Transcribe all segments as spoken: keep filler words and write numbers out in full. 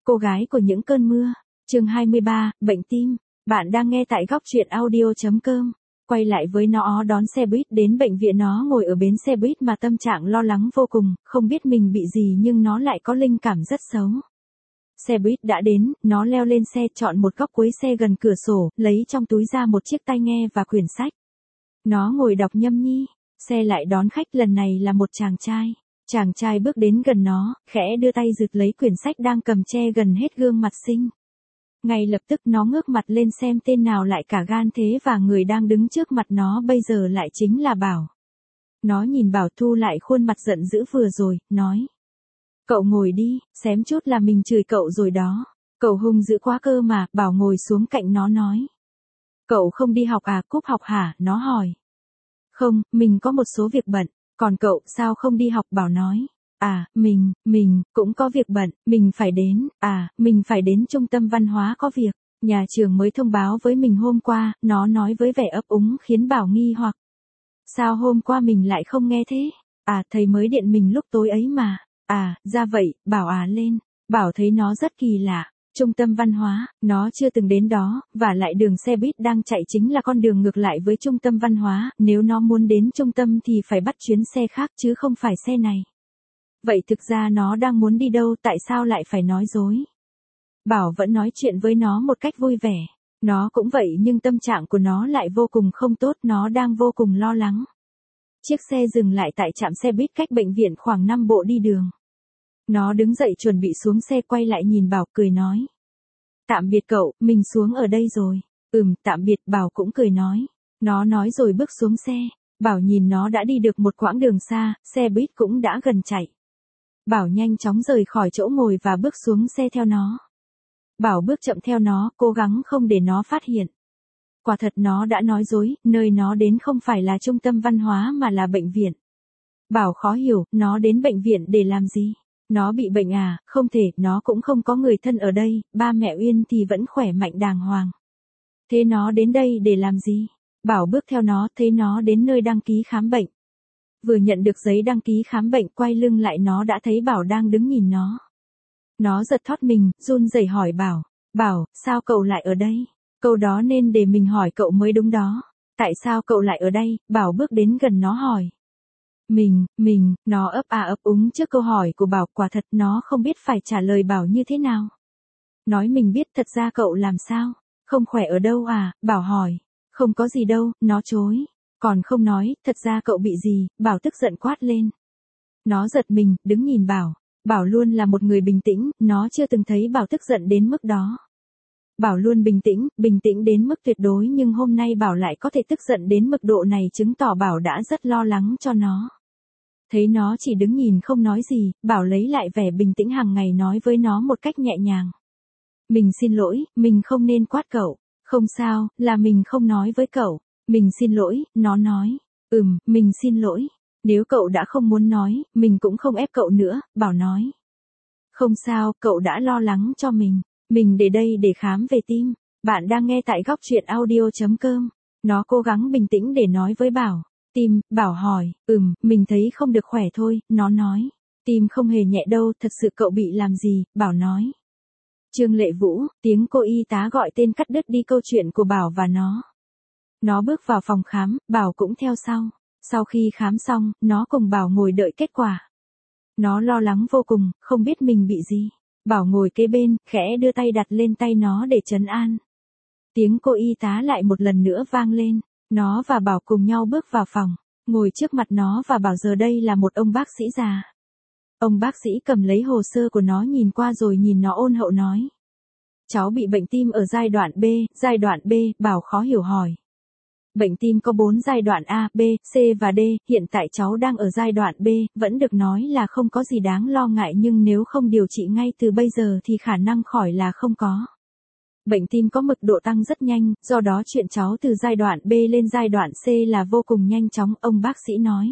Cô gái của những cơn mưa, chương hai mươi ba, bệnh tim. Bạn đang nghe tại góc truyện audio chấm com. Quay lại với nó đón xe buýt đến bệnh viện, nó ngồi ở bến xe buýt mà tâm trạng lo lắng vô cùng, không biết mình bị gì nhưng nó lại có linh cảm rất xấu. Xe buýt đã đến, nó leo lên xe, chọn một góc cuối xe gần cửa sổ, lấy trong túi ra một chiếc tai nghe và quyển sách. Nó ngồi đọc nhâm nhi, xe lại đón khách, lần này là một chàng trai. Chàng trai bước đến gần nó, khẽ đưa tay giật lấy quyển sách đang cầm che gần hết gương mặt xinh. Ngay lập tức nó ngước mặt lên xem tên nào lại cả gan thế, và người đang đứng trước mặt nó bây giờ lại chính là Bảo. Nó nhìn Bảo thu lại khuôn mặt giận dữ vừa rồi, nói. Cậu ngồi đi, xém chút là mình chửi cậu rồi đó. Cậu hung dữ quá cơ mà. Bảo ngồi xuống cạnh nó nói. Cậu không đi học à? Cúp học hả? Nó hỏi. Không, mình có một số việc bận. Còn cậu, sao không đi học? Bảo nói. À, mình, mình, cũng có việc bận, mình phải đến, à, mình phải đến trung tâm văn hóa có việc. Nhà trường mới thông báo với mình hôm qua, nó nói với vẻ ấp úng khiến Bảo nghi hoặc. Sao hôm qua mình lại không nghe thế? À, thầy mới điện mình lúc tối ấy mà. À, ra vậy. Bảo à lên. Bảo thấy nó rất kỳ lạ. Trung tâm văn hóa, nó chưa từng đến đó, và lại đường xe buýt đang chạy chính là con đường ngược lại với trung tâm văn hóa, nếu nó muốn đến trung tâm thì phải bắt chuyến xe khác chứ không phải xe này. Vậy thực ra nó đang muốn đi đâu, tại sao lại phải nói dối? Bảo vẫn nói chuyện với nó một cách vui vẻ. Nó cũng vậy nhưng tâm trạng của nó lại vô cùng không tốt, nó đang vô cùng lo lắng. Chiếc xe dừng lại tại trạm xe buýt cách bệnh viện khoảng năm bộ đi đường. Nó đứng dậy chuẩn bị xuống xe, quay lại nhìn Bảo cười nói. Tạm biệt cậu, mình xuống ở đây rồi. Ừm, tạm biệt. Bảo cũng cười nói. Nó nói rồi bước xuống xe. Bảo nhìn nó đã đi được một quãng đường xa, xe buýt cũng đã gần chạy. Bảo nhanh chóng rời khỏi chỗ ngồi và bước xuống xe theo nó. Bảo bước chậm theo nó, cố gắng không để nó phát hiện. Quả thật nó đã nói dối, nơi nó đến không phải là trung tâm văn hóa mà là bệnh viện. Bảo khó hiểu, nó đến bệnh viện để làm gì? Nó bị bệnh à? Không thể, nó cũng không có người thân ở đây, ba mẹ Uyên thì vẫn khỏe mạnh đàng hoàng. Thế nó đến đây để làm gì? Bảo bước theo nó, thấy nó đến nơi đăng ký khám bệnh. Vừa nhận được giấy đăng ký khám bệnh, quay lưng lại nó đã thấy Bảo đang đứng nhìn nó. Nó giật thót mình, run rẩy hỏi Bảo. Bảo, sao cậu lại ở đây? Câu đó nên để mình hỏi cậu mới đúng đó. Tại sao cậu lại ở đây? Bảo bước đến gần nó hỏi. Mình, mình, nó ấp à ấp úng trước câu hỏi của Bảo, quả thật nó không biết phải trả lời Bảo như thế nào. Nói mình biết, thật ra cậu làm sao? Không khỏe ở đâu à? Bảo hỏi. Không có gì đâu, nó chối. Còn không nói, thật ra cậu bị gì? Bảo tức giận quát lên. Nó giật mình, đứng nhìn Bảo. Bảo luôn là một người bình tĩnh, nó chưa từng thấy Bảo tức giận đến mức đó. Bảo luôn bình tĩnh, bình tĩnh đến mức tuyệt đối, nhưng hôm nay Bảo lại có thể tức giận đến mức độ này, chứng tỏ Bảo đã rất lo lắng cho nó. Thấy nó chỉ đứng nhìn không nói gì, Bảo lấy lại vẻ bình tĩnh hàng ngày, nói với nó một cách nhẹ nhàng. Mình xin lỗi, mình không nên quát cậu. Không sao, là mình không nói với cậu. Mình xin lỗi, nó nói. Ừm, mình xin lỗi. Nếu cậu đã không muốn nói, mình cũng không ép cậu nữa, Bảo nói. Không sao, cậu đã lo lắng cho mình. Mình để đây để khám về tim. Bạn đang nghe tại góc truyện audio chấm com. Nó cố gắng bình tĩnh để nói với Bảo. Tim, Bảo hỏi. Ừm, mình thấy không được khỏe thôi, nó nói. Tim không hề nhẹ đâu, thật sự cậu bị làm gì? Bảo nói. Trương Lệ Vũ, tiếng cô y tá gọi tên cắt đứt đi câu chuyện của Bảo và nó. Nó bước vào phòng khám, Bảo cũng theo sau. Sau khi khám xong, nó cùng Bảo ngồi đợi kết quả. Nó lo lắng vô cùng, không biết mình bị gì. Bảo ngồi kế bên, khẽ đưa tay đặt lên tay nó để trấn an. Tiếng cô y tá lại một lần nữa vang lên. Nó và Bảo cùng nhau bước vào phòng. Ngồi trước mặt nó và Bảo giờ đây là một ông bác sĩ già. Ông bác sĩ cầm lấy hồ sơ của nó nhìn qua rồi nhìn nó ôn hậu nói. Cháu bị bệnh tim ở giai đoạn B, giai đoạn B, Bảo khó hiểu hỏi. Bệnh tim có bốn giai đoạn A, B, C và D, hiện tại cháu đang ở giai đoạn B, vẫn được nói là không có gì đáng lo ngại, nhưng nếu không điều trị ngay từ bây giờ thì khả năng khỏi là không có. Bệnh tim có mật độ tăng rất nhanh, do đó chuyện cháu từ giai đoạn B lên giai đoạn C là vô cùng nhanh chóng, ông bác sĩ nói.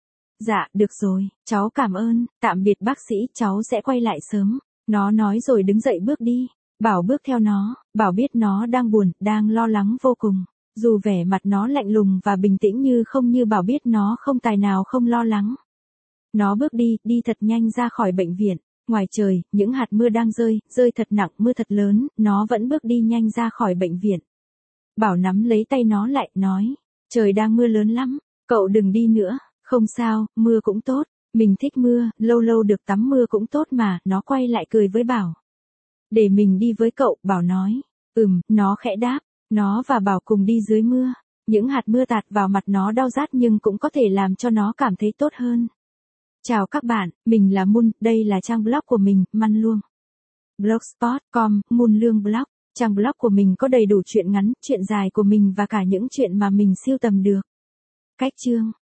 Dạ, được rồi, cháu cảm ơn, tạm biệt bác sĩ, cháu sẽ quay lại sớm. Nó nói rồi đứng dậy bước đi. Bảo bước theo nó, Bảo biết nó đang buồn, đang lo lắng vô cùng. Dù vẻ mặt nó lạnh lùng và bình tĩnh như không, như Bảo biết nó không tài nào không lo lắng. Nó bước đi, đi thật nhanh ra khỏi bệnh viện. Ngoài trời, những hạt mưa đang rơi, rơi thật nặng, mưa thật lớn, nó vẫn bước đi nhanh ra khỏi bệnh viện. Bảo nắm lấy tay nó lại, nói, trời đang mưa lớn lắm, cậu đừng đi nữa, không sao, mưa cũng tốt, mình thích mưa, lâu lâu được tắm mưa cũng tốt mà, nó quay lại cười với Bảo. Để mình đi với cậu, Bảo nói, ừm, nó khẽ đáp, nó và Bảo cùng đi dưới mưa, những hạt mưa tạt vào mặt nó đau rát nhưng cũng có thể làm cho nó cảm thấy tốt hơn. Chào các bạn, mình là Moon, đây là trang blog của mình, Man Luông. blogspot chấm com, Moon Lương Blog. Trang blog của mình có đầy đủ truyện ngắn, truyện dài của mình và cả những chuyện mà mình sưu tầm được. Cách chương